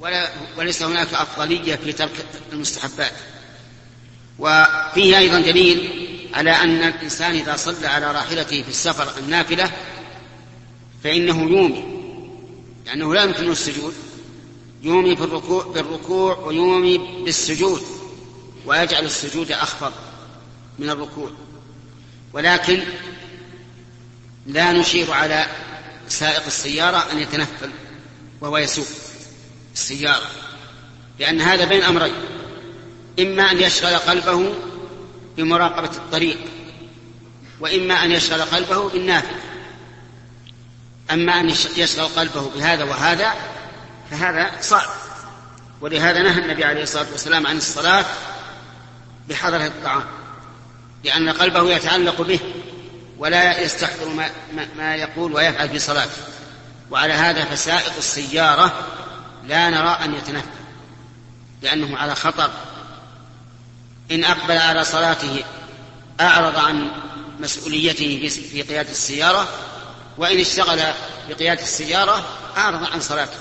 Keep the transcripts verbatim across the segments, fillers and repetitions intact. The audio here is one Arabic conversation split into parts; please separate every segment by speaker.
Speaker 1: ولا وليس هناك أفضلية في ترك المستحبات. وفيه أيضا دليل على أن الإنسان إذا صلى على راحلته في السفر النافلة فإنه يومي، لأنه لا يمكنه السجود، يومي بالركوع, بالركوع ويومي بالسجود، ويجعل السجود أخفض من الركوع. ولكن لا نشير على سائق السيارة أن يتنفل وهو يسوق السيارة، لأن هذا بين أمرين: إما أن يشغل قلبه بمراقبة الطريق، وإما أن يشغل قلبه بالنافل. أما أن يشغل قلبه بهذا وهذا فهذا صعب، ولهذا نهى النبي عليه الصلاة والسلام عن الصلاة بحضرة الطعام، لأن قلبه يتعلق به ولا يستحضر ما, ما يقول ويفعل في صلاته. وعلى هذا فسائق السيارة لا نرى أن يتنفل، لأنه على خطر. إن أقبل على صلاته أعرض عن مسؤوليته في قيادة السيارة، وإن اشتغل بقيادة السيارة أعرض عن صلاته.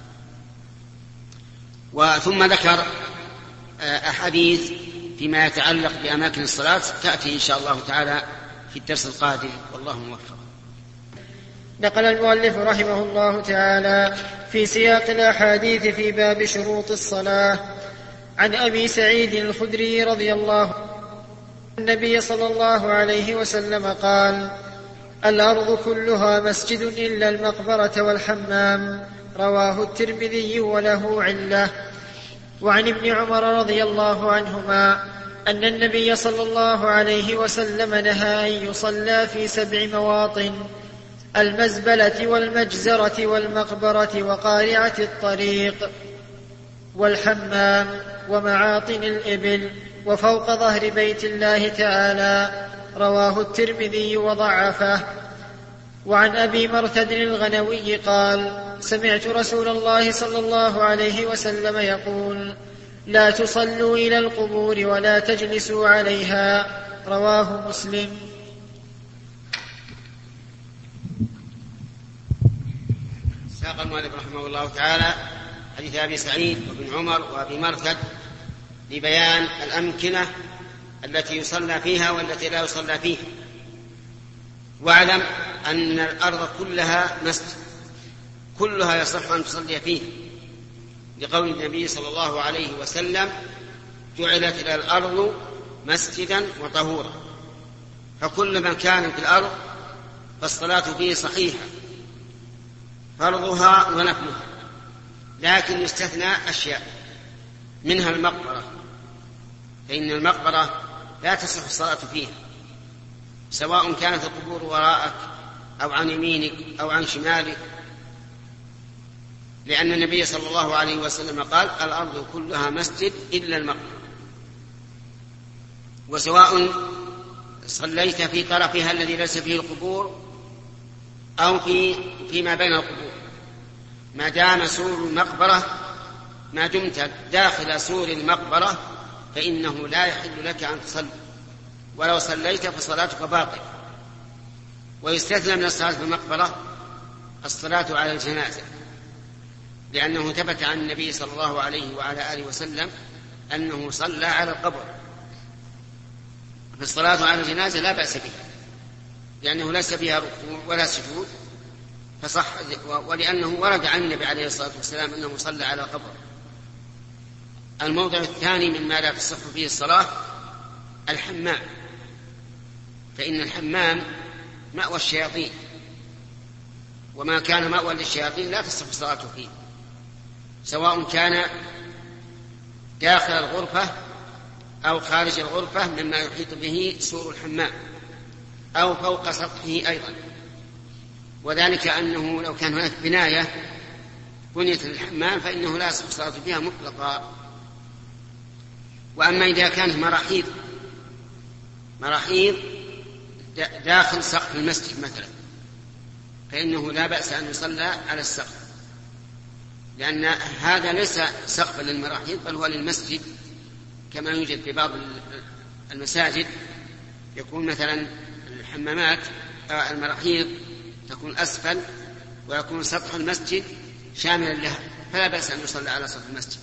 Speaker 1: وثم ذكر أحاديث فيما يتعلق بأماكن الصلاة تأتي إن شاء الله تعالى في الدرس القادم، والله موفق.
Speaker 2: نقل المؤلف رحمه الله تعالى في سياق الأحاديث في باب شروط الصلاة عن أبي سعيد الخدري رضي الله عنه النبي صلى الله عليه وسلم قال: الأرض كلها مسجد إلا المقبرة والحمام. رواه الترمذي وله علة. وعن ابن عمر رضي الله عنهما أن النبي صلى الله عليه وسلم نهى أن يصلى في سبع مواطن: المزبلة والمجزرة والمقبرة وقارعة الطريق والحمام ومعاطن الإبل وفوق ظهر بيت الله تعالى. رواه الترمذي وضعفه. وعن أبي مرثد الغنوي قال: سمعت رسول الله صلى الله عليه وسلم يقول: لا تصلوا إلى القبور ولا تجلسوا عليها. رواه مسلم.
Speaker 1: ساق المؤلف رحمه الله تعالى حديث أبي سعيد وابن عمر وأبي مرثد لبيان الأمكنة التي يصلى فيها والتي لا يصلى فيها. واعلم أن الأرض كلها مسجد، كلها يصح أن تصلي فيه، لقول النبي صلى الله عليه وسلم: جعلت إلى الأرض مسجدا وطهورا. فكل من كان في الأرض فالصلاة فيه صحيحة، فرضها ونفلها، لكن يستثنى أشياء منها المقبرة، فإن المقبرة لا تصح الصلاة فيها، سواء كانت القبور وراءك أو عن يمينك أو عن شمالك، لأن النبي صلى الله عليه وسلم قال: الأرض كلها مسجد إلا المقبرة. وسواء صليت في طرفها الذي ليس فيه القبور أو في فيما بين القبور، ما دام سور المقبرة، ما دمت داخل سور المقبرة فإنه لا يحل لك أن تصلي، ولو صليت فصلاتك باطلة. ويستثنى من الصلاة في المقبرة الصلاة على الجنازة، لأنه ثبت عن النبي صلى الله عليه وعلى آله وسلم أنه صلى على القبر. فالصلاة على الجنازة لا بأس بها، لأنه ليس فيها ركوع ولا سجود، فصح، ولأنه ورد عن النبي عليه الصلاة والسلام أنه صلى على قبر. الموضع الثاني مما لا تصح فيه الصلاة الحمام، فإن الحمام مأوى الشياطين، وما كان مأوى للشياطين لا تصح الصلاة فيه، سواء كان داخل الغرفة أو خارج الغرفة مما يحيط به سور الحمام أو فوق سطحه أيضا. وذلك أنه لو كان هناك بناية بنيت للحمام فإنه لا يصح الصلاة فيها مطلقا. وأما إذا كانت مراحيض مراحيض داخل سقف المسجد مثلا فإنه لا بأس أن يصلى على السقف، لأن هذا ليس سقفا للمراحيض بل هو للمسجد، كما يوجد في بعض المساجد يكون مثلا الحمامات المراحيض تكون أسفل ويكون سطح المسجد شاملا لها، فلا بأس أن يصلى على سطح المسجد.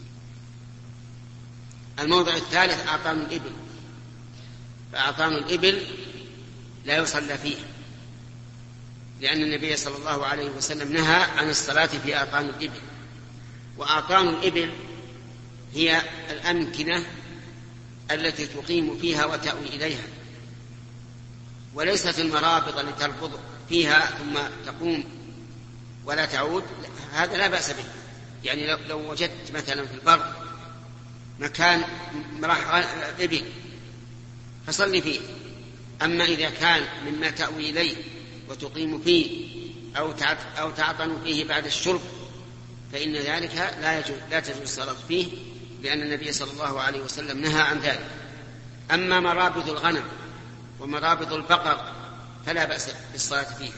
Speaker 1: الموضع الثالث أعطان الإبل، فأعطان الإبل لا يصلى فيها، لأن النبي صلى الله عليه وسلم نهى عن الصلاة في أعطان الإبل. وأعطان الإبل هي الأمكنة التي تقيم فيها وتأوي إليها، وليست المرابط التي تربط فيها ثم تقوم ولا تعود، هذا لا بأس به. يعني لو, لو وجدت مثلا في البر مكان مراح إبل فصلي فيه. أما إذا كان مما تأوي إليه وتقيم فيه أو أو تعطن فيه بعد الشرب فإن ذلك لا يجوز لا تجوز الصلاة فيه، لأن النبي صلى الله عليه وسلم نهى عن ذلك. أما مرابط الغنم ومرابط البقر فلا بأس بالصلاة فيها.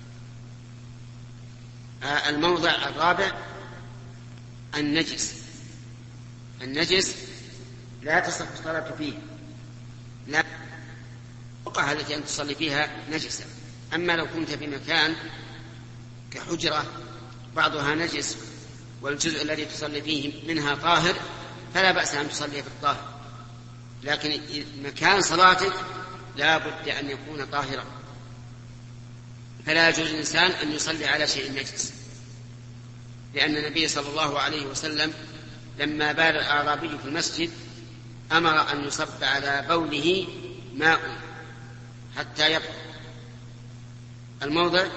Speaker 1: الموضع الرابع النجس. النجس لا تصح الصلاة فيه، لا البقعة التي أن تصلي فيها نجسة. أما لو كنت في مكان كحجرة بعضها نجس والجزء الذي تصلي فيه منها طاهر فلا بأس أن تصلي في الطاهر، لكن مكان صلاتك لا بد أن يكون طاهرا، فلا يجوز الإنسان أن يصلي على شيء نجس، لأن النبي صلى الله عليه وسلم لما بال الأعرابي في المسجد أمر أن يصب على بوله ماء حتى يبقى. الموضع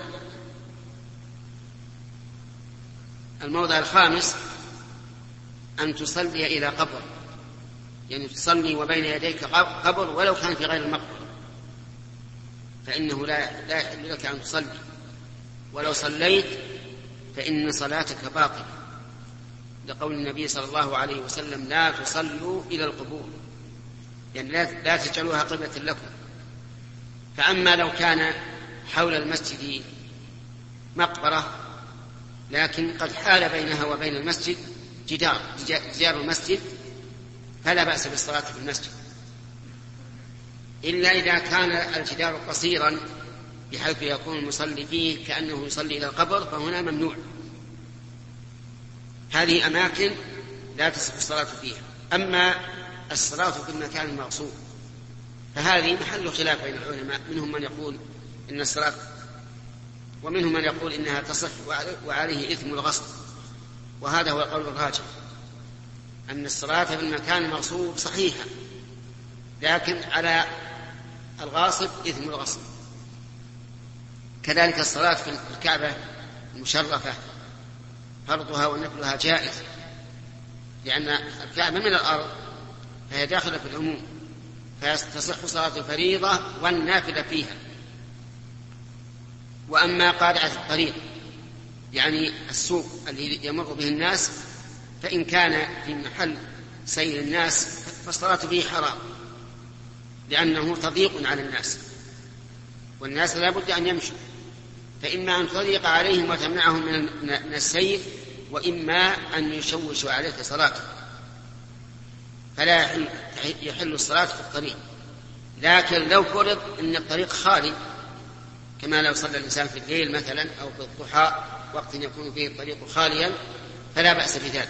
Speaker 1: الموضع الخامس أن تصلي إلى قبر، يعني تصلي وبين يديك قبر ولو كان في غير المقبرة، فإنه لا لا يحل لك أن تصلي، ولو صليت فإن صلاتك باطلة، لقول النبي صلى الله عليه وسلم لا تصلوا إلى القبور، يعني لا, لا تجعلوها قبلة لكم. فأما لو كان حول المسجد مقبرة لكن قد حال بينها وبين المسجد جدار جدار المسجد فلا بأس بالصلاة في المسجد، إلا إذا كان الجدار قصيرا بحيث يكون المصلي فيه كأنه يصلي إلى القبر، فهنا ممنوع. هذه أماكن لا تصح الصلاة فيها. أما الصلاة في المكان المغصوب فهذه محل خلاف بين العلماء، منهم من يقول إن الصلاة ومنهم من يقول إنها تصح وعليه إثم الغصب، وهذا هو القول الراجح، أن الصلاة في المكان المغصوب صحيحة، لكن على الغاصب إثم الغصب. كذلك الصلاة في الكعبة المشرفة فرضها ونفلها جائز، لأن الكعبة من الأرض فهي داخلة في العموم، فتصح صلاة الفريضة والنافلة فيها. وأما قارعة الطريق يعني السوق الذي يمر به الناس فإن كان في محل سير الناس فالصلاة فيه حرام، لأنه تضييق على الناس، والناس لا بد أن يمشوا، فإما أن تضيق عليهم وتمنعهم من السير، وإما أن يشوشوا عليك صلاته، فلا يحل, يحل الصلاة في الطريق. لكن لو فرض أن الطريق خالي، كما لو صلى الإنسان في الليل مثلا أو في الضحى وقت يكون فيه الطريق خاليا فلا بأس بذلك،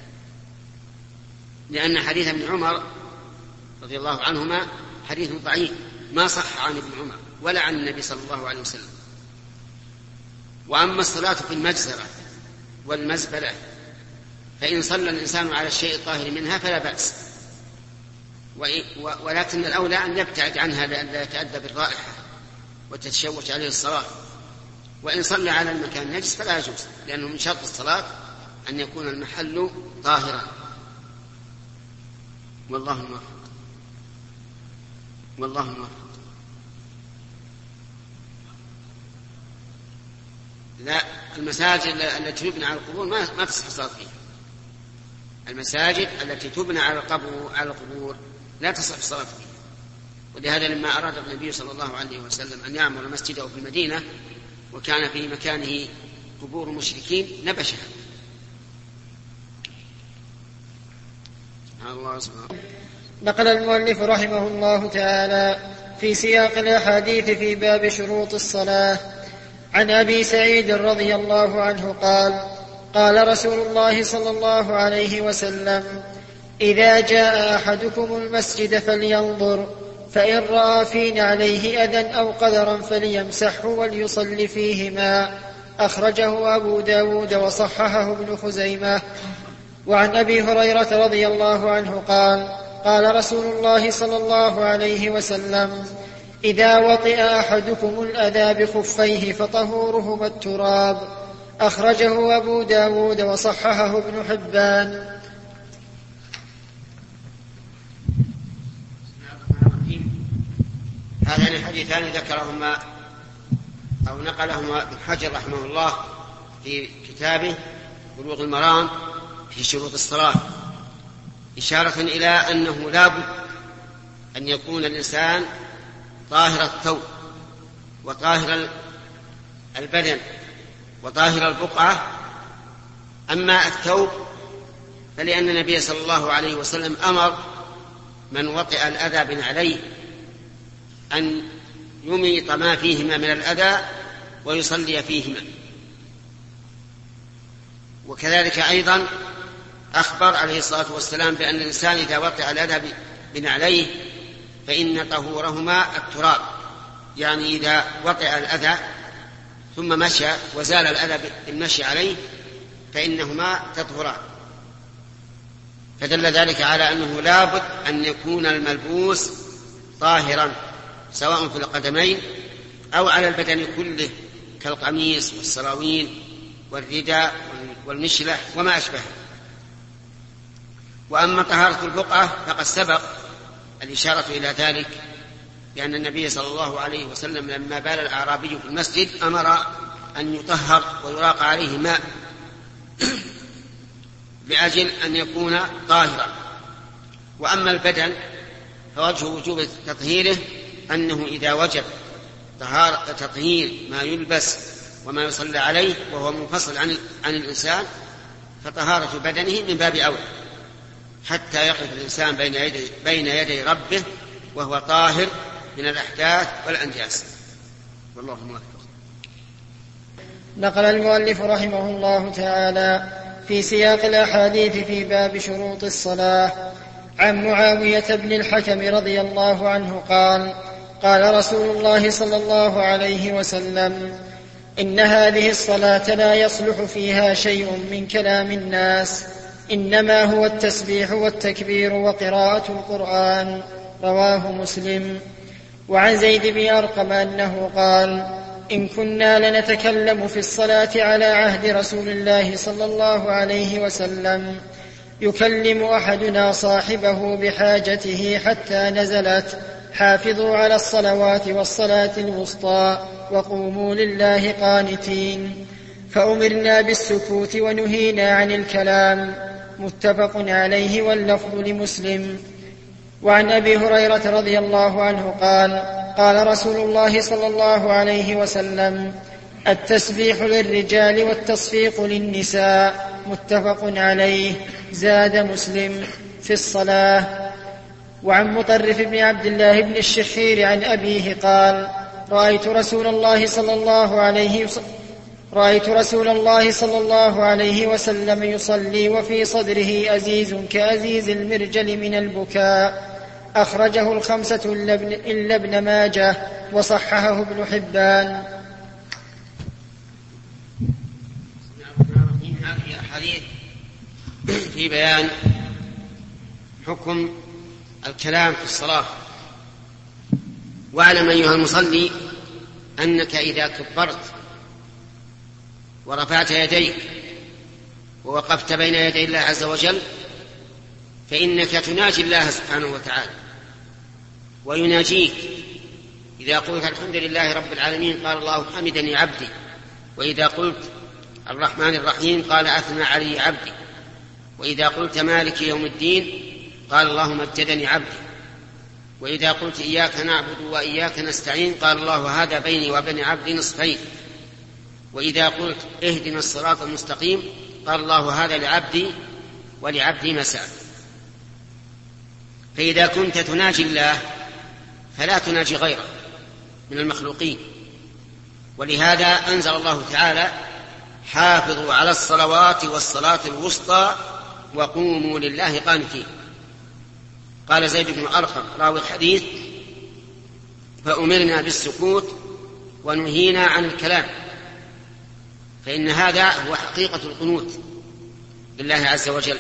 Speaker 1: لأن حديث ابن عمر رضي الله عنهما حديث ضعيف ما صح عن ابن عمر ولا عن النبي صلى الله عليه وسلم. وأما الصلاة في المجزرة والمزبلة فإن صلى الإنسان على الشيء الطاهر منها فلا بأس، ولكن الأولى أن يبتعد عنها لئلا يتأذى بالرائحة وتتشوش عليه الصلاة. وإن صلى على المكان نجس فلا يجوز، لأنه من شرط الصلاة أن يكون المحل طاهرا. والله موفق والله موفق. لا، المساجد التي تبنى على القبور ما ما تصح الصلاة فيها. المساجد التي تبنى على القبور على القبور لا تصح الصلاة فيها. ولهذا لما أراد النبي صلى الله عليه وسلم أن يعمر مسجده في المدينة وكان في مكانه قبور مشركين نبشها. الله سبحانه.
Speaker 2: نقل المؤلف رحمه الله تعالى في سياق الأحاديث في باب شروط الصلاة عن أبي سعيد رضي الله عنه قال: قال رسول الله صلى الله عليه وسلم: إذا جاء أحدكم المسجد فلينظر، فإن رأى في نعليه أذى أو قدرا فليمسحه وليصلي فيهما. أخرجه أبو داود وصححه ابن خزيمة. وعن أبي هريرة رضي الله عنه قال: قال رسول الله صلى الله عليه وسلم: إذا وطئ أحدكم الأذى بخفيه فطهورهما التراب. أخرجه أبو داود وصححه ابن حبان.
Speaker 1: هذان الحديثان ذكرهما أو نقلهما ابن حجر رحمه الله في كتابه بلوغ المرام في شروط الصلاة، إشارة إلى أنه لا بد أن يكون الإنسان طاهر الثوب وطاهر البدن وطاهر البقعة. أما الثوب فلأن النبي صلى الله عليه وسلم أمر من وطئ الأذى بنعليه أن يميط ما فيهما من الأذى ويصلي فيهما. وكذلك أيضا أخبر عليه الصلاة والسلام بأن الإنسان إذا وطئ الأذى بنعليه فإن طهورهما التراب، يعني إذا وطئ الأذى ثم مشى وزال الأذى بالمشي عليه فإنهما تطهران. فدل ذلك على أنه لا بد أن يكون الملبوس طاهرا سواء في القدمين أو على البدن كله كالقميص والسراويل والرداء والمشلح وما أشبهه. وأما طهارة البقعة فقد سبق الإشارة إلى ذلك، لأن النبي صلى الله عليه وسلم لما بال الأعرابي في المسجد أمر أن يطهر ويراق عليه ماء لأجل أن يكون طاهرا. وأما البدن فوجه وجوب تطهيره أنه إذا وجب طهارة تطهير ما يلبس وما يصلى عليه وهو منفصل عن, عن الإنسان فطهارة بدنه من باب أولى، حتى يقف الإنسان بين يدي, بين يدي ربه وهو طاهر من الأحداث والأنجاس. والله موفق.
Speaker 2: نقل المؤلف رحمه الله تعالى في سياق الأحاديث في باب شروط الصلاة عن معاوية بن الحكم رضي الله عنه قال: قال رسول الله صلى الله عليه وسلم: إن هذه الصلاة لا يصلح فيها شيء من كلام الناس، إنما هو التسبيح والتكبير وقراءة القرآن. رواه مسلم. وعن زيد بن أرقم أنه قال: إن كنا لنتكلم في الصلاة على عهد رسول الله صلى الله عليه وسلم يكلم أحدنا صاحبه بحاجته حتى نزلت: حافظوا على الصلوات والصلاة الوسطى وقوموا لله قانتين، فأمرنا بالسكوت ونهينا عن الكلام. متفق عليه واللفظ لمسلم. وعن أبي هريرة رضي الله عنه قال: قال رسول الله صلى الله عليه وسلم: التسبيح للرجال والتصفيق للنساء. متفق عليه. زاد مسلم في الصلاة. وعن مطرف بن عبد الله بن الشخير عن أبيه قال: رأيت رسول الله صلى الله عليه وسلم رأيت رسول الله صلى الله عليه وسلم يصلي وفي صدره أزيز كأزيز المرجل من البكاء. أخرجه الخمسة إلا ابن ماجه وصححه ابن حبان.
Speaker 1: هذه أحاديث في بيان حكم الكلام في الصلاة. واعلم أيها المصلي أنك إذا كبرت ورفعت يديك ووقفت بين يدي الله عز وجل فإنك تناجي الله سبحانه وتعالى ويناجيك. إذا قلت الحمد لله رب العالمين قال الله حمدني عبدي، وإذا قلت الرحمن الرحيم قال أثنى علي عبدي، وإذا قلت مالك يوم الدين قال الله مجدني عبدي، وإذا قلت إياك نعبد وإياك نستعين قال الله هذا بيني وبين عبدي نصفين، وإذا قلت اهدنا الصراط المستقيم قال الله هذا لعبدي ولعبدي مساء. فإذا كنت تناجي الله فلا تناجي غيره من المخلوقين. ولهذا أنزل الله تعالى حافظوا على الصلوات والصلاة الوسطى وقوموا لله قانتين. قال زيد بن أرقم راوي الحديث: فأمرنا بالسكوت ونهينا عن الكلام، فإن هذا هو حقيقة القنوت لله عز وجل.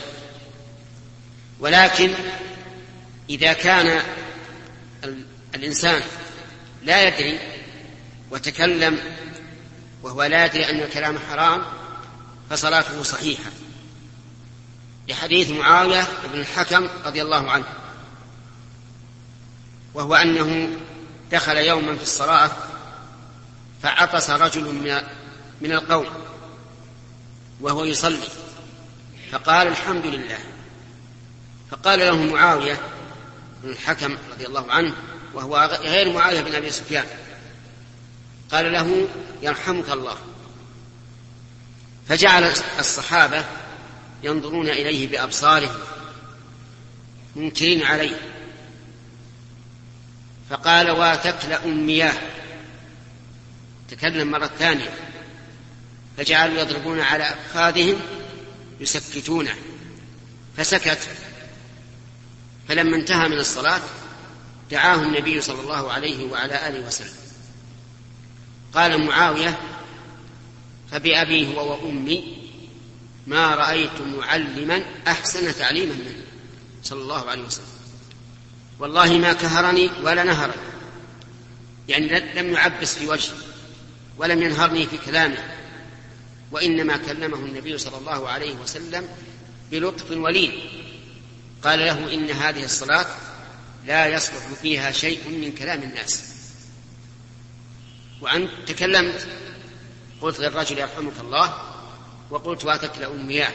Speaker 1: ولكن إذا كان الإنسان لا يدري وتكلم وهو لا يدري أن الكلام حرام فصلاته صحيحة، لحديث معاوية بن الحكم رضي الله عنه، وهو أنه دخل يوما في الصلاة فعطس رجل من القوم وهو يصلي فقال: الحمد لله. فقال له معاوية بن الحكم رضي الله عنه، وهو غير معاوية بن أبي سفيان، قال له: يرحمك الله. فجعل الصحابة ينظرون إليه بأبصارهم منكرين عليه، فقال: واتكل مياه. تكلم مرة ثانية، فجعلوا يضربون على أفخاذهم يسكتونه، فسكت. فلما انتهى من الصلاة دعاه النبي صلى الله عليه وعلى آله وسلم. قال معاوية: فبأبي هو وأمي ما رأيت معلما أحسن تعليما منه صلى الله عليه وسلم، والله ما كهرني ولا نهرني، يعني لم يعبس في وجهي ولم ينهرني في كلامه، وإنما كلمه النبي صلى الله عليه وسلم بلطف ولين. قال له: إن هذه الصلاة لا يصلح فيها شيء من كلام الناس. وأنت تكلمت، قلت للرجل: يرحمك الله، وقلت: واتكل مياه.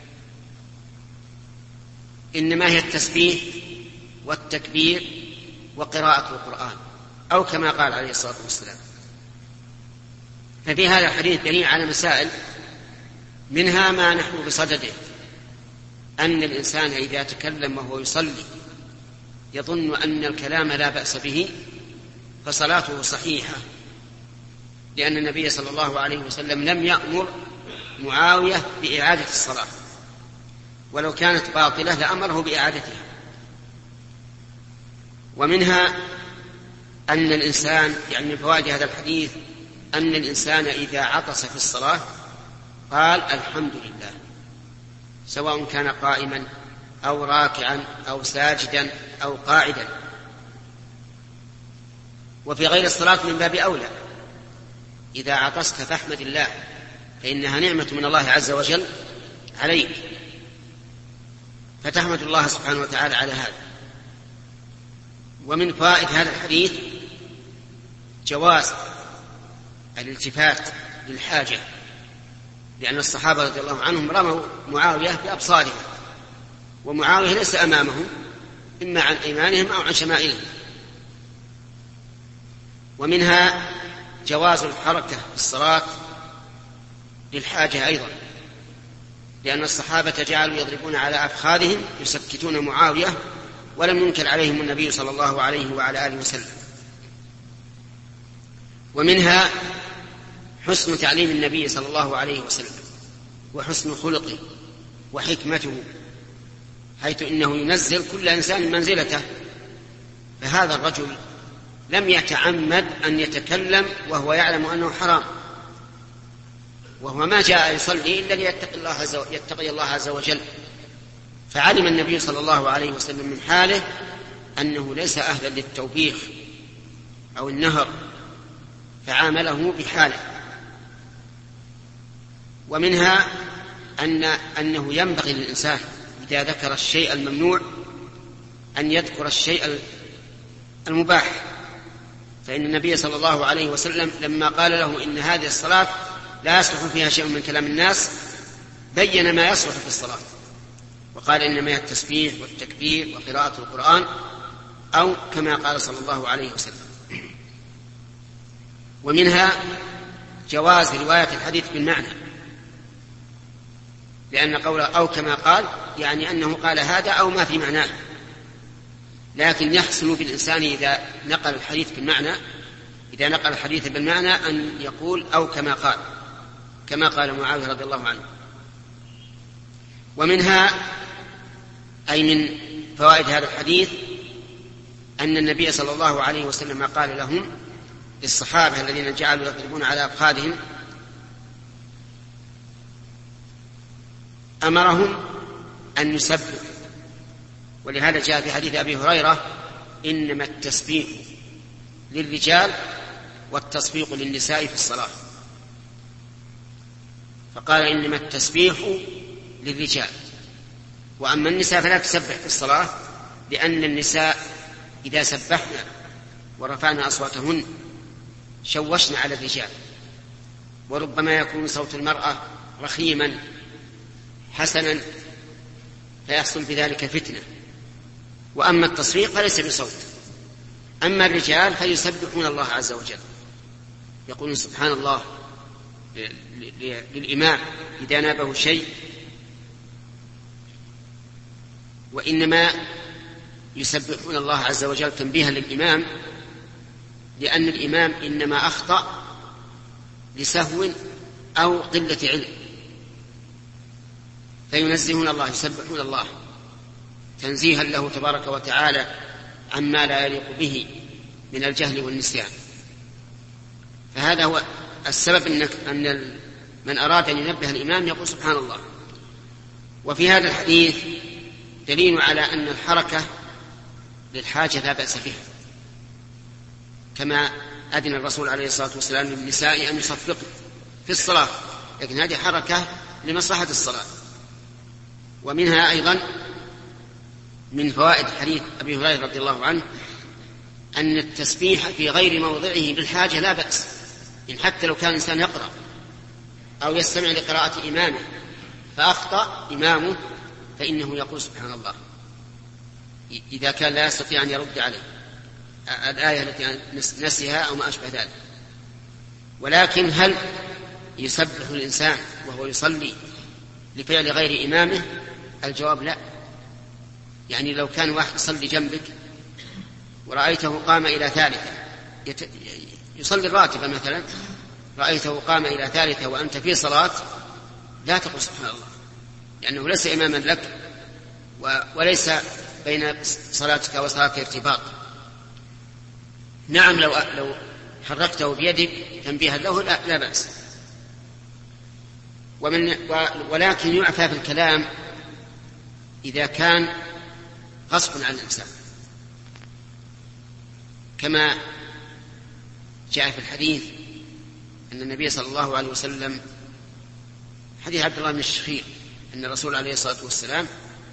Speaker 1: إنما هي التسبيح والتكبير وقراءة القرآن، أو كما قال عليه الصلاة والسلام. ففي هذا الحديث دليل على مسائل، منها ما نحن بصدده، أن الإنسان إذا تكلم وهو يصلي يظن أن الكلام لا بأس به فصلاته صحيحة، لأن النبي صلى الله عليه وسلم لم يأمر معاوية بإعادة الصلاة، ولو كانت باطلة لأمره بإعادتها. ومنها أن الإنسان، يعني من فوائد هذا الحديث، أن الإنسان إذا عطس في الصلاة قال: الحمد لله، سواء كان قائما أو راكعا أو ساجدا أو قاعدا. وفي غير الصلاة من باب أولى، إذا عطست فاحمد الله، فإنها نعمة من الله عز وجل عليك، فتحمد الله سبحانه وتعالى على هذا. ومن فوائد هذا الحديث جواز الالتفات للحاجة، لأن الصحابة رضي الله عنهم رموا معاوية بأبصارهم، ومعاوية ليس أمامهم، إما عن أيمانهم أو عن شمائلهم. ومنها جواز الحركة في الصلاة للحاجة أيضا، لأن الصحابة جعلوا يضربون على أفخاذهم يسكتون معاوية، ولم ينكر عليهم النبي صلى الله عليه وعلى آله وسلم. ومنها حسن تعليم النبي صلى الله عليه وسلم وحسن خلقه وحكمته، حيث إنه ينزل كل إنسان منزلته. فهذا الرجل لم يتعمد أن يتكلم وهو يعلم أنه حرام، وهو ما جاء يصلي إلا ليتقي الله عز يتقي الله عز وجل. فعلم النبي صلى الله عليه وسلم من حاله أنه ليس أهلا للتوبيخ أو النهر، فعامله بحاله. ومنها أن أنه ينبغي للإنسان إذا ذكر الشيء الممنوع أن يذكر الشيء المباح، فإن النبي صلى الله عليه وسلم لما قال له إن هذه الصلاة لا يصلح فيها شيء من كلام الناس بين ما يصلح في الصلاة، وقال إنما هي التسبيح والتكبير وقراءة القرآن، أو كما قال صلى الله عليه وسلم. ومنها جواز رواية الحديث بالمعنى، لأن قوله أو كما قال يعني أنه قال هذا أو ما في معناه، لكن يحسن بالإنسان إذا نقل الحديث بالمعنى إذا نقل الحديث بالمعنى أن يقول أو كما قال، كما قال معاوية رضي الله عنه. ومنها أي من فوائد هذا الحديث أن النبي صلى الله عليه وسلم قال لهم للصحابة الذين جعلوا يضربون على أفخاذهم أمرهم أن يسبحوا، ولهذا جاء في حديث أبي هريرة إنما التسبيح للرجال والتصفيق للنساء في الصلاة، فقال إنما التسبيح للرجال، وأما النساء فلا تسبح في الصلاة، لأن النساء إذا سبحنا ورفعنا أصواتهن شوشنا على الرجال، وربما يكون صوت المرأة رخيما حسنا فيحصل بذلك فتنة. وأما التصفيق فليس بصوت. أما الرجال فيسبحون الله عز وجل، يقولون سبحان الله للإمام إذا نابه شيء، وإنما يسبحون الله عز وجل تنبيها للإمام، لأن الإمام إنما أخطأ لسهو أو قلة علم، فينزهون الله يسبحون الله تنزيها له تبارك وتعالى عما لا يليق به من الجهل والنسيان. فهذا هو السبب إنك أن من أراد أن ينبه الإمام يقول سبحان الله. وفي هذا الحديث دليل على أن الحركة للحاجة لا بأس بها، كما أذن الرسول عليه الصلاة والسلام للنساء أن يصفقن في الصلاة، لكن هذه حركة لمصلحة الصلاة. ومنها أيضا من فوائد حديث أبي هريرة رضي الله عنه أن التسبيح في غير موضعه بالحاجة لا بأس، إن حتى لو كان الإنسان يقرأ أو يستمع لقراءة إمامه فأخطأ إمامه فإنه يقول سبحان الله إذا كان لا يستطيع أن يرد عليه الآية التي نسيها أو ما أشبه ذلك. ولكن هل يسبح الإنسان وهو يصلي لفعل غير إمامه؟ الجواب لا. يعني لو كان واحد يصلي جنبك ورأيته قام إلى ثالثة يت... يصلي الراتبة مثلا، رأيته قام إلى ثالثة وأنت في صلاة، لا تقل سبحان الله، لأنه ليس إماما لك و... وليس بين صلاتك وصلاتك ارتباط. نعم لو لو حركته بيدك تنبيها له لا, لا بأس. ومن ولكن يعفى في الكلام إذا كان غصب عن الإنسان، كما جاء في الحديث أن النبي صلى الله عليه وسلم حديث عبد الله بن الشخير أن الرسول عليه الصلاة والسلام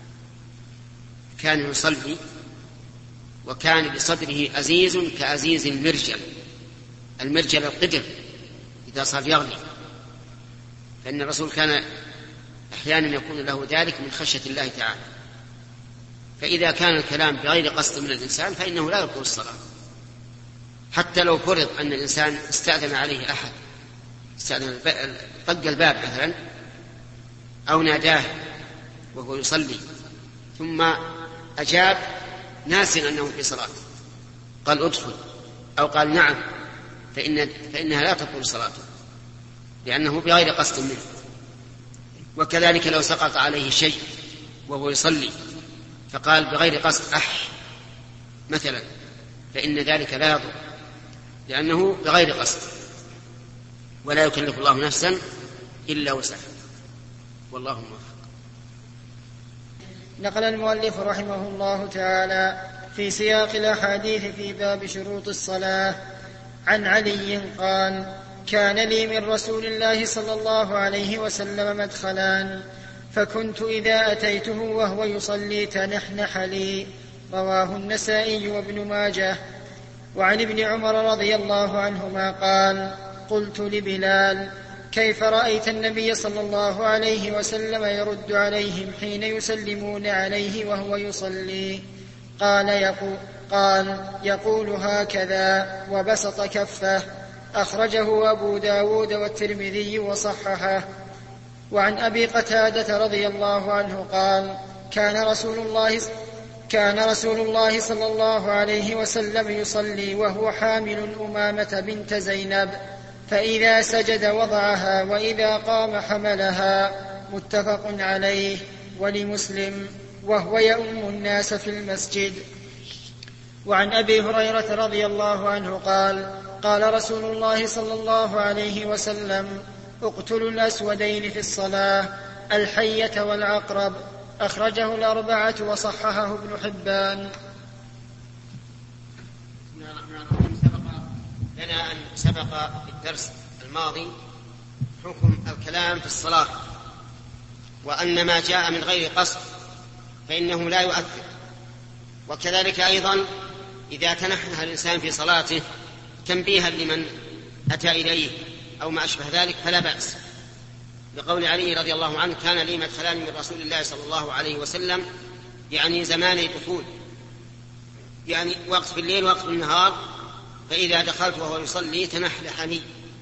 Speaker 1: كان يصلي وكان بصدره أزيز كأزيز المرجل، المرجل القدر إذا صار يغلي، فإن الرسول كان أحيانا يكون له ذلك من خشية الله تعالى. فإذا كان الكلام بغير قصد من الإنسان فإنه لا يقول الصلاة، حتى لو فرض أن الإنسان استأذن عليه أحد، استأذن طق الباب مثلا أو ناداه وهو يصلي ثم أجاب ناسا أنه في صلاة، قال ادخل أو قال نعم، فإن فإنها لا تقول صلاته لأنه بغير قصد منه. وكذلك لو سقط عليه شيء وهو يصلي فقال بغير قصد أح مثلا، فإن ذلك لا يضر لأنه بغير قصد، ولا يكلف الله نفسا إلا وسعها، والله موفق.
Speaker 2: نقل المؤلف رحمه الله تعالى في سياق الأحاديث في باب شروط الصلاة عن علي قال: كان لي من رسول الله صلى الله عليه وسلم مدخلان، فكنت إذا أتيته وهو يصلي تنحنح لي. رواه النسائي وابن ماجه. وعن ابن عمر رضي الله عنهما قال: قلت لبلال: كيف رأيت النبي صلى الله عليه وسلم يرد عليهم حين يسلمون عليه وهو يصلي؟ قال يقول, قال يقول هكذا وبسط كفه. أخرجه أبو داود والترمذي وصححه. وعن أبي قتادة رضي الله عنه قال: كان رسول الله كان رسول الله صلى الله عليه وسلم يصلي وهو حامل أمامة بنت زينب، فإذا سجد وضعها وإذا قام حملها. متفق عليه. ولمسلم: وهو يؤم الناس في المسجد. وعن أبي هريرة رضي الله عنه قال: قال رسول الله صلى الله عليه وسلم: اقتلوا الأسودين في الصلاة، الحية والعقرب. أخرجه الأربعة وصححه ابن حبان.
Speaker 1: لنا أن سبق في الدرس الماضي حكم الكلام في الصلاة، وأن ما جاء من غير قصد فإنه لا يؤثر، وكذلك أيضا إذا تنحنح الإنسان في صلاته تنبيها لمن أتى إليه أو ما أشبه ذلك فلا بأس، لقول علي رضي الله عنه: كان لي مدخلان من رسول الله صلى الله عليه وسلم، يعني زماني دخول، يعني وقت في الليل وقت في النهار، فإذا دخلت وهو يصلي تنحنحني،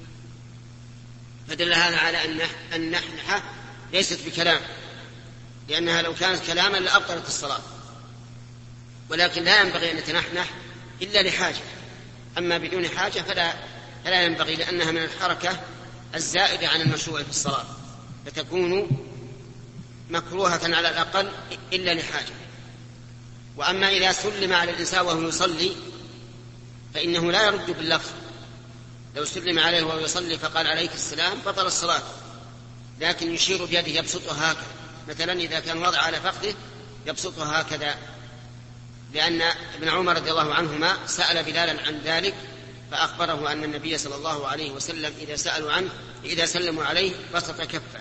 Speaker 1: فدل هذا على أن النحنحة ليست بكلام، لأنها لو كانت كلاما لأبطلت الصلاة، ولكن لا ينبغي أن نتنحنح إلا لحاجة، أما بدون حاجة فلا, فلا ينبغي، لأنها من الحركة الزائدة عن المشروع في الصلاة، فتكون مكروهة على الأقل إلا لحاجة. وأما إذا سلم على الإنسان وهو يصلي فإنه لا يرد باللفظ، لو سلم عليه وهو يصلي فقال عليك السلام بطل الصلاة، لكن يشير بيده يبسطها هكذا، مثلا إذا كان وضع على فخذه يبسطها هكذا، لأن ابن عمر رضي الله عنهما سأل بلالا عن ذلك فأخبره أن النبي صلى الله عليه وسلم إذا سألوا عنه إذا سلموا عليه بسط كفه.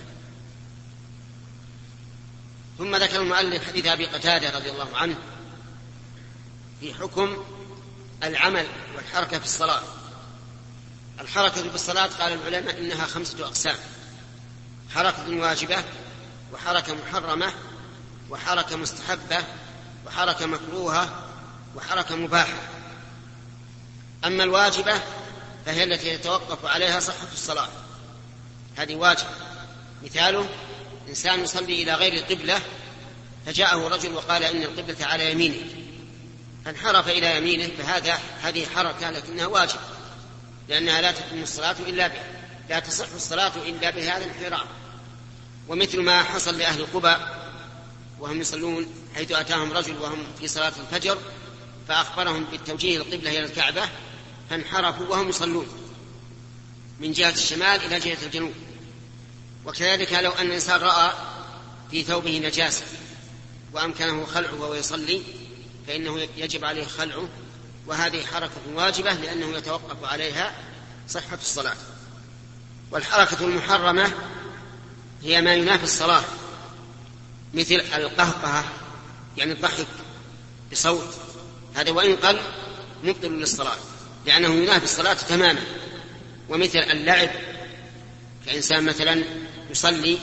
Speaker 1: ثم ذكر المؤلف حديث أبي قتادة رضي الله عنه في حكم العمل والحركة في الصلاة. الحركة في الصلاة قال العلماء إنها خمسة أقسام: حركة واجبة، وحركة محرمة، وحركة مستحبة، وحركة مكروهة، وحركة مباحة. أما الواجبة فهي التي يتوقف عليها صحة الصلاة، هذه واجبة. مثاله: إنسان يصلي إلى غير القبلة فجاءه رجل وقال إن القبلة على يمينه، فانحرف إلى يمينه، فهذا هذه حركة لكنها واجبة، لأنها لا تتم الصلاة إلا به، لا تصح الصلاة إلا بهذا الانحراف. ومثل ما حصل لأهل قباء وهم يصلون حيث أتاهم رجل وهم في صلاة الفجر فأخبرهم بالتوجيه القبلة إلى الكعبة فانحرفوا وهم يصلون من جهة الشمال إلى جهة الجنوب. وكذلك لو أن الإنسان رأى في ثوبه نجاسة وأمكنه خلعه وهو يصلي فإنه يجب عليه خلعه، وهذه حركة واجبة لأنه يتوقف عليها صحة الصلاة. والحركة المحرمة هي ما ينافي الصلاة، مثل القهقهة، يعني الضحك بصوت، هذا وإن قل مبطل للصلاة لأنه ينافي الصلاة تماما. ومثل اللعب، كإنسان مثلا يصلي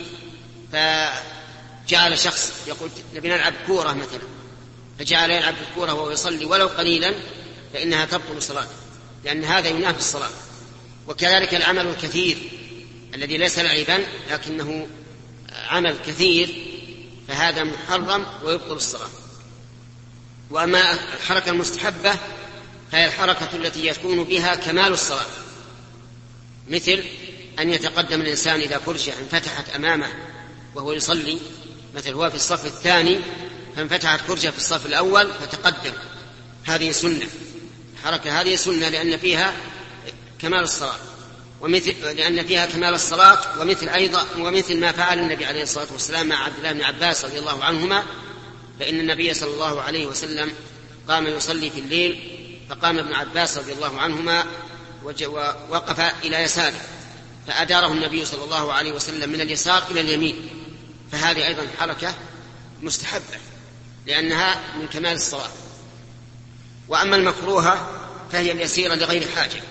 Speaker 1: فجعل شخص يقول نبي نلعب كورة مثلا، فجعل يلعب الكورة وهو يصلي ولو قليلا فإنها تبطل الصلاة، لأن هذا ينافي الصلاة. وكذلك العمل الكثير الذي ليس لعبا لكنه عمل كثير فهذا محرم ويبطل الصلاة. وأما الحركة المستحبة فهي الحركة التي يكون بها كمال الصلاة، مثل أن يتقدم الإنسان إذا فرشة انفتحت أمامه وهو يصلي، مثل هو في الصف الثاني فانفتحت فرجة في الصف الأول فتقدم، هذه سنة، الحركة هذه سنة لأن فيها كمال الصلاة، ومثل لأن فيها كمال الصلاة. ومثل أيضا ومثل ما فعل النبي عليه الصلاة والسلام مع عبد الله بن عباس رضي الله عنهما، فإن النبي صلى الله عليه وسلم قام يصلي في الليل فقام ابن عباس رضي الله عنهما ووقف إلى يساره فأداره النبي صلى الله عليه وسلم من اليسار إلى اليمين، فهذه أيضا حركة مستحبة لأنها من كمال الصلاة. وأما المكروهة فهي اليسيرة لغير حاجة،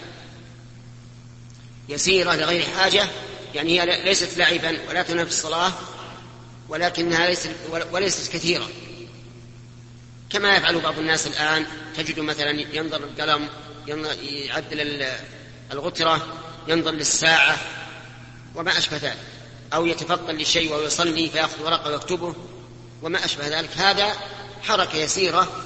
Speaker 1: يسيرة لغير حاجة يعني هي ليست لعبا ولا تنافي الصلاة، ولكنها ليست وليست كثيرة، كما يفعل بعض الناس الآن، تجد مثلا ينظر القلم، يعدل الغترة، ينظر للساعة وما أشبه ذلك، أو يتفطن للشيء ويصلي فيأخذ ورقة ويكتبه وما أشبه ذلك، هذا حركة يسيرة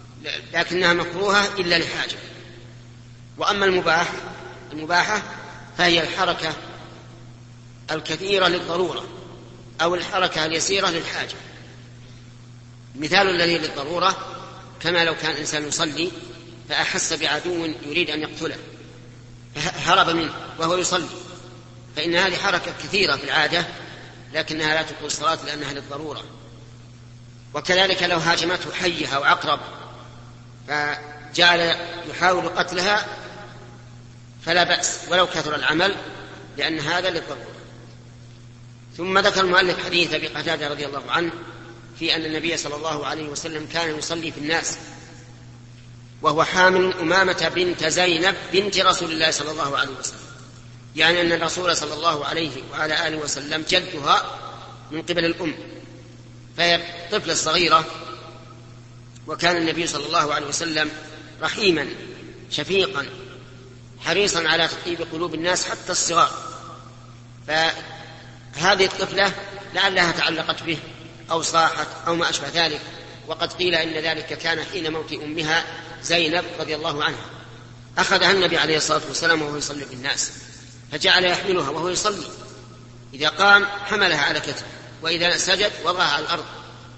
Speaker 1: لكنها مكروهة إلا لحاجة. وأما المباح المباحة فهي الحركة الكثيرة للضرورة أو الحركة اليسيرة للحاجة. مثال الذي للضرورة كما لو كان إنسان يصلي فأحس بعدو يريد أن يقتله هرب منه وهو يصلي، فإن هذه حركة كثيرة في العادة لكنها لا تبطل الصلاة لأنها للضرورة. وكذلك لو هاجمته حية أو عقرب فجعل يحاول قتلها فلا بأس ولو كثر العمل لأن هذا للضرورة. ثم ذكر المؤلف حديث أبي قتادة رضي الله عنه في أن النبي صلى الله عليه وسلم كان يصلي في الناس وهو حامل أمامة بنت زينب بنت رسول الله صلى الله عليه وسلم، يعني أن الرسول صلى الله عليه وعلى آله وسلم جدها من قبل الأم، فهي طفلة صغيرة. وكان النبي صلى الله عليه وسلم رحيما شفيقا حريصا على تطيب قلوب الناس حتى الصغار، فهذه الطفلة لعلها تعلقت به أو صاحت أو ما أشبه ذلك. وقد قيل إن ذلك كان حين موت أمها زينب رضي الله عنها، أخذها النبي عليه الصلاة والسلام وهو يصلي بالناس فجعل يحملها وهو يصلي، إذا قام حملها على كتفه وإذا سجد وضعها على الأرض.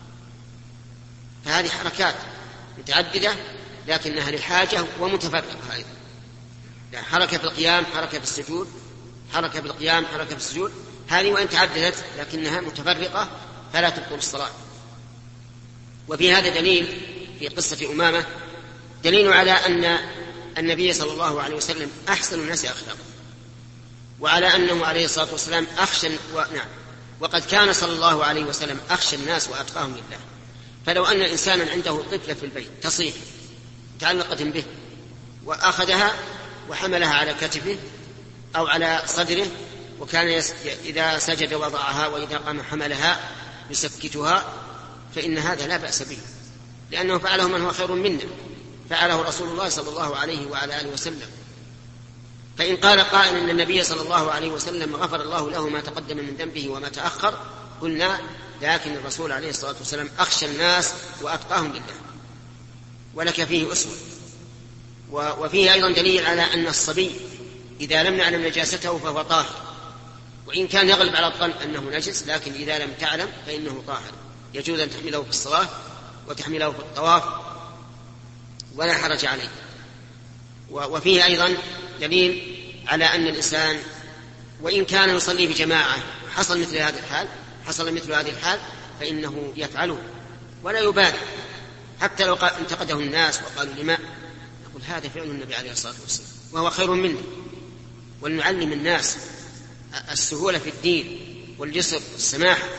Speaker 1: فهذه حركات متعددة لكنها للحاجة ومتفرقة أيضا، يعني حركة في القيام، حركة في السجود، حركة في القيام، حركة في السجود، هذه وإن تعددت لكنها متفرقة فلا تبطل الصلاة. وفي هذا دليل في قصة أمامة دليل على أن النبي صلى الله عليه وسلم أحسن الناس أخلاقا، وعلى أنه عليه الصلاة والسلام أخشى و... نعم وقد كان صلى الله عليه وسلم أخشى الناس وأتقاهم لله. فلو أن إنسانا عنده طفلة في البيت تصيح متعلقة به وأخذها وحملها على كتفه أو على صدره وكان يس... إذا سجد وضعها وإذا قام حملها يسكتها، فإن هذا لا بأس به لأنه فعله من هو خير منا، فعله رسول الله صلى الله عليه وعلى آله وسلم. فإن قال قائل إن النبي صلى الله عليه وسلم غفر الله له ما تقدم من ذنبه وما تأخر، قلنا لكن الرسول عليه الصلاة والسلام أخشى الناس وأتقاهم لله، ولك فيه أسوة. وفيه أيضا دليل على أن الصبي إذا لم نعلم نجاسته فهو طاهر، وإن كان يغلب على الظن أنه نجس لكن إذا لم تعلم فإنه طاهر، يجوز أن تحمله في الصلاة وتحمله في الطواف ولا حرج عليه. وفيه أيضا دليل على أن الإنسان وإن كان يصلي بجماعة حصل مثل هذه الحال حصل مثل هذه الحال فإنه يفعله ولا يبالي، حتى لو انتقده الناس وقالوا لما، يقول هذا فعل النبي عليه الصلاة والسلام وهو خير منه. ولنعلم الناس السهولة في الدين واليسر والسماحة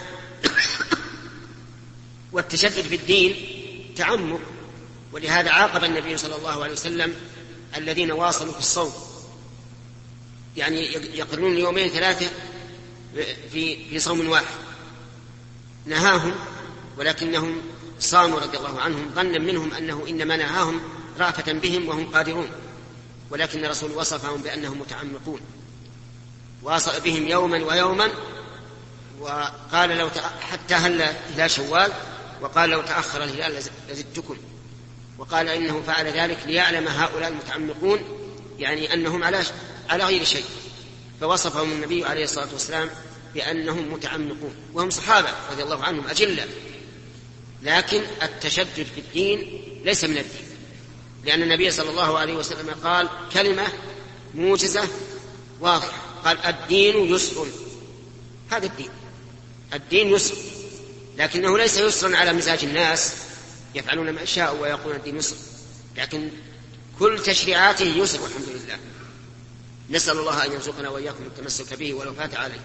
Speaker 1: والتشدد في الدين تعمق. ولهذا عاقب النبي صلى الله عليه وسلم الذين واصلوا في الصوم، يعني يقرنون يومين ثلاثة في في صوم واحد، نهاهم ولكنهم صاموا رضي الله عنهم ظنا منهم أنه إنما نهاهم رأفة بهم وهم قادرون، ولكن الرسول وصفهم بأنهم متعمقون، واصل بهم يوما ويوما وقال لو حتى هل إلى شوال، وقال لو تأخر الهلال لزدتكم، وقال إنه فعل ذلك ليعلم هؤلاء المتعمقون يعني أنهم على على غير شيء، فوصفهم النبي عليه الصلاة والسلام بأنهم متعمقون وهم صحابة رضي الله عنهم أجلة. لكن التشدد في الدين ليس من الدين، لأن النبي صلى الله عليه وسلم قال كلمة موجزة واضحة، قال الدين يسر. هذا الدين، الدين يسر، لكنه ليس يسرا على مزاج الناس يفعلون ما شاءوا ويقولون الدين يسر، لكن كل تشريعاته يسر والحمد لله. نسأل الله أن يرزقنا وإياكم التمسك به ولو فات عليه.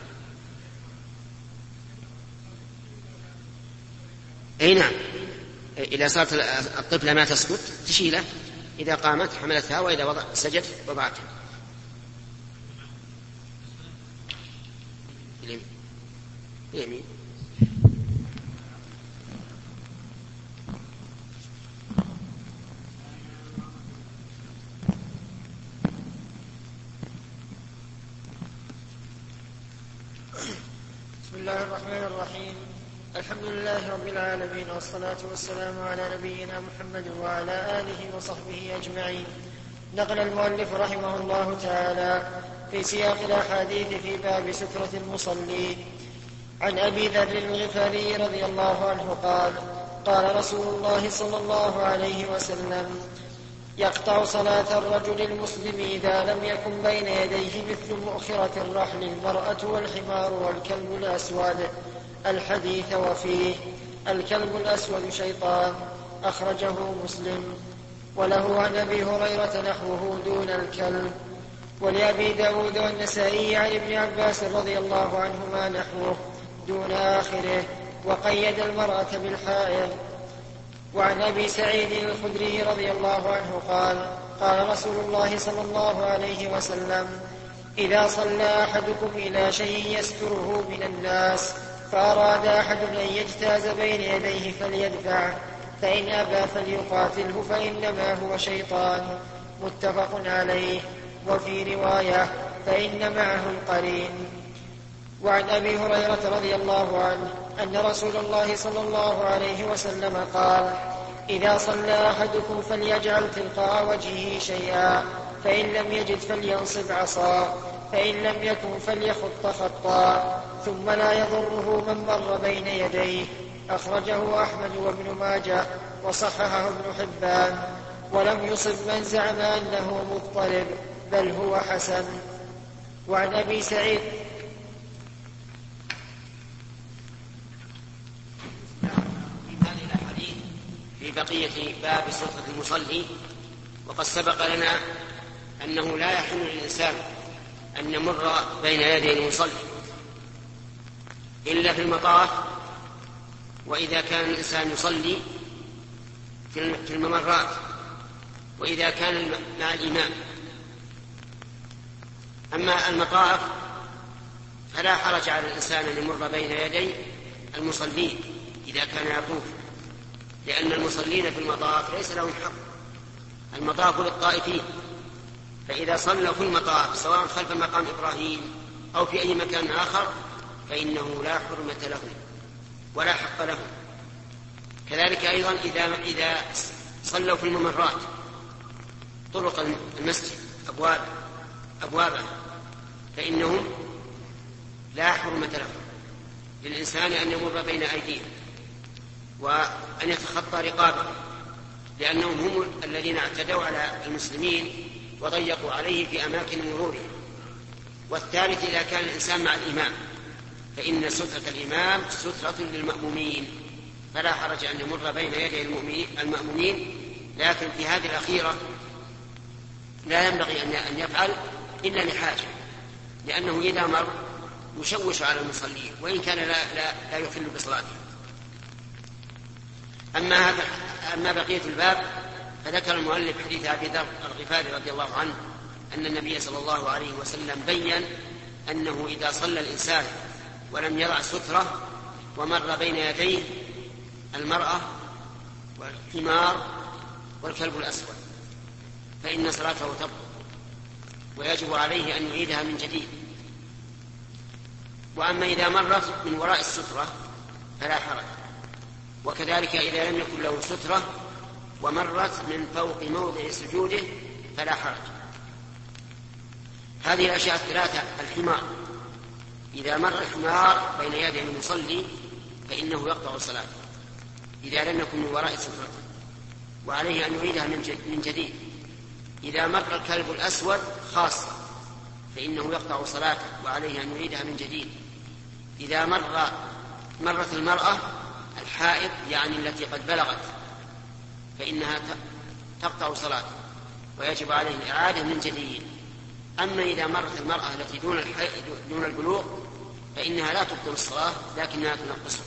Speaker 1: أي نعم، إذا صارت الطفلة ما تسكت تشيله، إذا قامت حملتها وإذا وضع سجد وضعتها. اليمين.
Speaker 2: بسم الله الرحمن الرحيم. الحمد لله رب العالمين، والصلاة والسلام على نبينا محمد وعلى آله وصحبه أجمعين. نقل المؤلف رحمه الله تعالى في سياق الأحاديث في باب سترة المصلي. عن أبي ذر الغفاري رضي الله عنه قال قال رسول الله صلى الله عليه وسلم: يقطع صلاة الرجل المسلم إذا لم يكن بين يديه مثل مؤخرة الرحل المرأة والحمار والكلب الأسود. الحديث وفيه: الكلب الأسود شيطان. أخرجه مسلم. وله عن أبي هريرة نحوه دون الكلب. ولأبي داود والنسائي عن ابن عباس رضي الله عنهما نحوه دون آخره، وقيد المرأة بالحائض. وعن أبي سعيد الخدري رضي الله عنه قال قال رسول الله صلى الله عليه وسلم: إذا صلى أحدكم إلى شيء يستره من الناس فأراد أحد أن يجتاز بين يديه فليدفعه، فإن أبى فليقاتله فإنما هو شيطان. متفق عليه. وفي رواية: فإن معه القرين. وعن أبي هريرة رضي الله عنه أن رسول الله صلى الله عليه وسلم قال: إذا صلى أحدكم فليجعل تلقاء وجهه شيئا، فإن لم يجد فلينصب عصا، فإن لم يكن فليخط خطا، ثم لا يضره من مر بين يديه. أخرجه أحمد وابن ماجه وصححه ابن حبان. ولم يصب من زعم أنه مضطرب، بل هو حسن. وعن أبي سعيد
Speaker 1: في بقية باب سترة المصلي. وقد سبق لنا أنه لا يحل للإنسان أن يمر بين يدي المصلي إلا في المطاف، وإذا كان الإنسان يصلي في الممرات، وإذا كان مع الإمام. أما المطاف فلا حرج على الإنسان أن يمر بين يدي المصلين إذا كان يطوف، لأن المصلين في المطاف ليس لهم حق، المطاف للطائفين. فإذا صلوا في المطاف سواء خلف مقام إبراهيم أو في أي مكان آخر فإنه لا حرمة لهم ولا حق لهم. كذلك أيضا إذا, إذا صلوا في الممرات، طرق المسجد أبواب أبوابه، فإنهم لا حرمة لهم للإنسان أن يمر بين أيديهم وأن يتخطى رقابه، لأنهم هم الذين اعتدوا على المسلمين وضيقوا عليه في أماكن مروره. والثالث: إذا كان الإنسان مع الإمام فإن سترة الإمام سترة للمأمومين، فلا حرج أن يمر بين يدي المأمومين. لكن في هذه الأخيرة لا ينبغي أن يفعل إلا لحاجة، لأنه إذا مر يشوش على المصلين وإن كان لا, لا, لا يخل بصلاته. أما, هذا أما بقية الباب فذكر المؤلف حديث أبي ذر الغفاري رضي الله عنه أن النبي صلى الله عليه وسلم بيّن أنه إذا صلى الإنسان ولم يضع سترة ومر بين يديه المرأة والحمار والكلب الأسود فإن صلاته تبطل ويجب عليه أن يعيدها من جديد. وأما إذا مرت من وراء السترة فلا حرج، وكذلك إذا لم يكن له سترة ومرت من فوق موضع سجوده فلا حرج. هذه الأشياء الثلاثة: الحمار، إذا مر الحمار بين يدي المصلي فإنه يقطع الصلاة إذا لم يكن من وراء سترة، وعليه أن يعيدها من جديد. إذا مر الكلب الأسود خاصة فإنه يقطع صلاته وعليه أن يعيدها من جديد. إذا مر مرت المرأة الحائض يعني التي قد بلغت فإنها تقطع صلاته ويجب عليه الإعادة من جديد. أما إذا مرت المرأة التي دون دون البلوغ فإنها لا تبطل الصلاة لكنها تنقصها.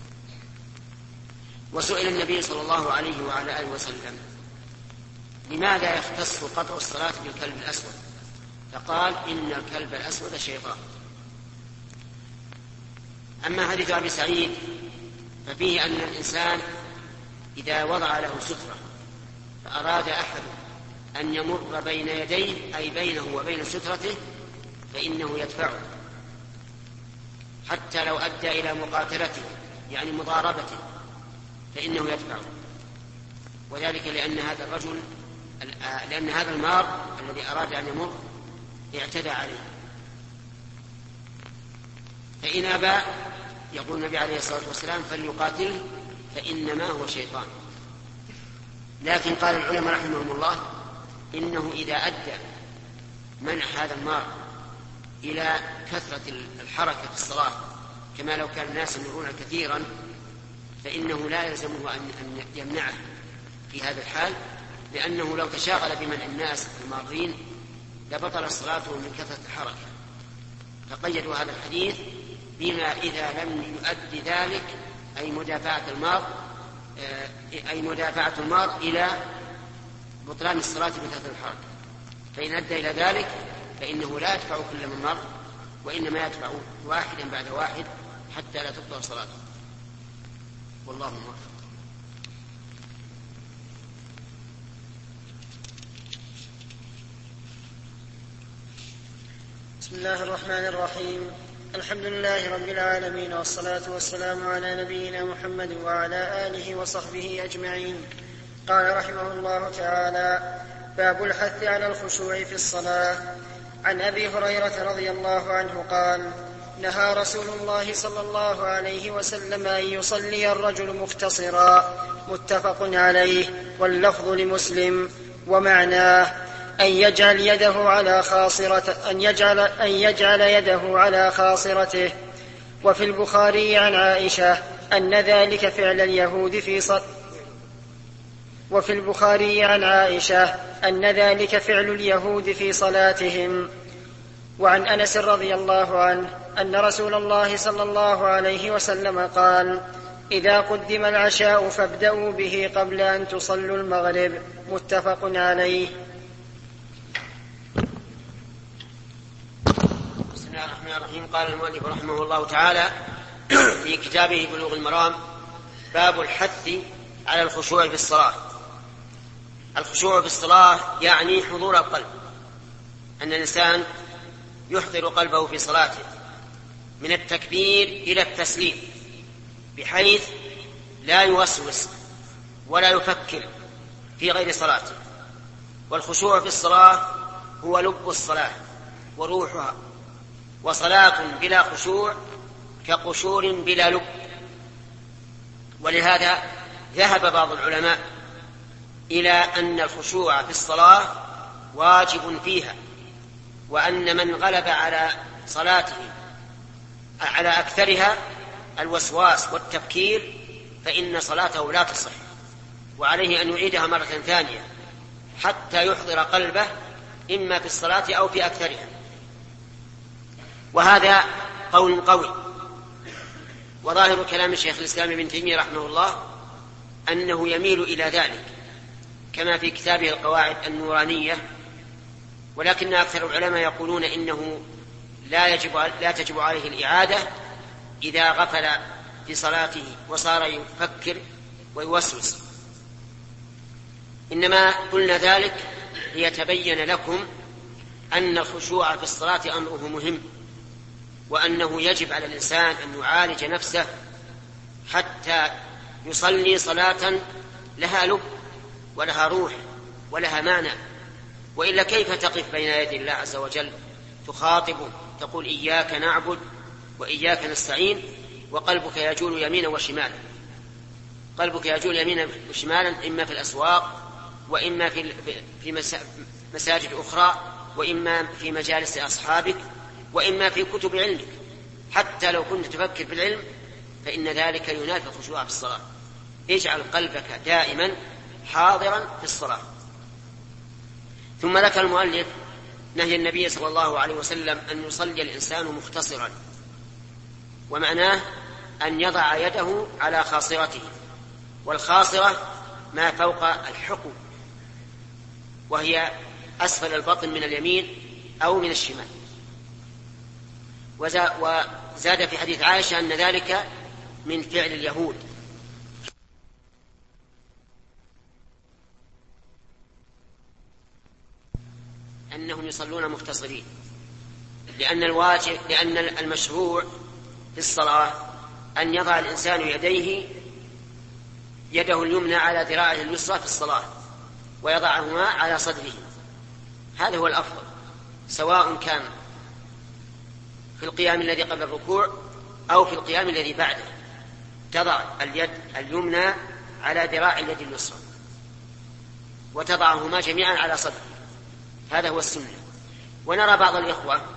Speaker 1: وسئل النبي صلى الله عليه وعلى آله وسلم: لماذا يختص قطع الصلاة بالكلب الأسود؟ فقال: إن الكلب الأسود شيطان. أما حديث أبي سعيد ففيه أن الإنسان إذا وضع له سترة فأراد أحد أن يمر بين يديه أي بينه وبين سترته فإنه يدفعه حتى لو أدى إلى مقاتلته يعني مضاربته فإنه يدفعه، وذلك لأن هذا الرجل لأن هذا المار الذي أراد أن يمر اعتدى عليه، فإن أبى يقول النبي عليه الصلاة والسلام فليقاتله فإنما هو شيطان. لكن قال العلماء رحمهم الله إنه إذا أدى منع هذا المار إلى كثرة الحركة في الصلاة كما لو كان الناس يمرون كثيرا، فإنه لا يلزمه أن يمنعه في هذا الحال، لأنه لو تشاغل بمنع الناس المارين لبطل صلاته من كثرة الحركة. فقيدوا هذا الحديث بما إذا لم يؤدي ذلك أي مدافعة المار أي مدافعة المار إلى بطلان الصلاة بكثرة الحركة. فإن أدى إلى ذلك فإنه لا يدفع كل من مر، وإنما يدفع واحدا بعد واحد حتى لا تبطل صلاته. والله موفق.
Speaker 2: بسم الله الرحمن الرحيم. الحمد لله رب العالمين، والصلاة والسلام على نبينا محمد وعلى آله وصحبه أجمعين. قال رحمه الله تعالى: باب الحث على الخشوع في الصلاة. عن أبي هريرة رضي الله عنه قال: نهى رسول الله صلى الله عليه وسلم أن يصلي الرجل مختصرا. متفق عليه، واللفظ لمسلم. ومعناه أن يجعل يده على خاصرة أن يجعل أن يجعل يده على خاصرته. وفي البخاري عن عائشة أن ذلك فعل اليهود في ص... وفي البخاري عن عائشة أن ذلك فعل اليهود في صلاتهم. وعن أنس رضي الله عنه أن رسول الله صلى الله عليه وسلم قال: إذا قدم العشاء فابدأوا به قبل أن تصلوا المغرب. متفق عليه.
Speaker 1: بسم الله الرحمن الرحيم. قال المؤلف رحمه الله تعالى في كتابه بلوغ المرام: باب الحث على الخشوع في الصلاة. الخشوع في الصلاة يعني حضور القلب، أن الإنسان يحضر قلبه في صلاته من التكبير إلى التسليم، بحيث لا يوسوس ولا يفكر في غير صلاته. والخشوع في الصلاة هو لب الصلاة وروحها، وصلاة بلا خشوع كقشور بلا لب. ولهذا ذهب بعض العلماء إلى أن الخشوع في الصلاة واجب فيها، وأن من غلب على صلاته على أكثرها الوسواس والتفكير فإن صلاته لا تصح، وعليه أن يعيدها مرة ثانية حتى يحضر قلبه إما في الصلاة أو في أكثرها. وهذا قول قوي. وظاهر كلام الشيخ الإسلام ابن تيمية رحمه الله أنه يميل إلى ذلك، كما في كتابه القواعد النورانية. ولكن أكثر العلماء يقولون إنه لا يجب لا تجب عليه الإعادة إذا غفل في صلاته وصار يفكر ويوسوس. إنما قلنا ذلك ليتبين لكم أن الخشوع في الصلاة أمره مهم، وأنه يجب على الإنسان أن يعالج نفسه حتى يصلي صلاة لها لب ولها روح ولها معنى. وإلا كيف تقف بين يدي الله عز وجل تخاطبه تقول إياك نعبد وإياك نستعين وقلبك يجول يمينا وشمالا؟ قلبك يجول يمينا وشمالا إما في الأسواق، وإما في في مساجد أخرى، وإما في مجالس أصحابك، وإما في كتب علمك. حتى لو كنت تفكر في العلم فإن ذلك ينافي الخشوع في الصلاة. اجعل قلبك دائما حاضرا في الصلاة. ثم ذكر المؤلف نهي النبي صلى الله عليه وسلم أن يصلي الإنسان مختصرا، ومعناه أن يضع يده على خاصرته. والخاصرة ما فوق الحقو، وهي أسفل البطن من اليمين أو من الشمال. وزاد في حديث عائشة أن ذلك من فعل اليهود، أنهم يصلون مختصرين، لأن الواجب لأن المشروع في الصلاة أن يضع الإنسان يديه يده اليمنى على ذراعه اليسرى في الصلاة، ويضعهما على صدره. هذا هو الأفضل. سواء كان في القيام الذي قبل الركوع أو في القيام الذي بعده، تضع اليد اليمنى على ذراع اليد اليسرى وتضعهما جميعا على صدر، هذا هو السنة. ونرى بعض الإخوة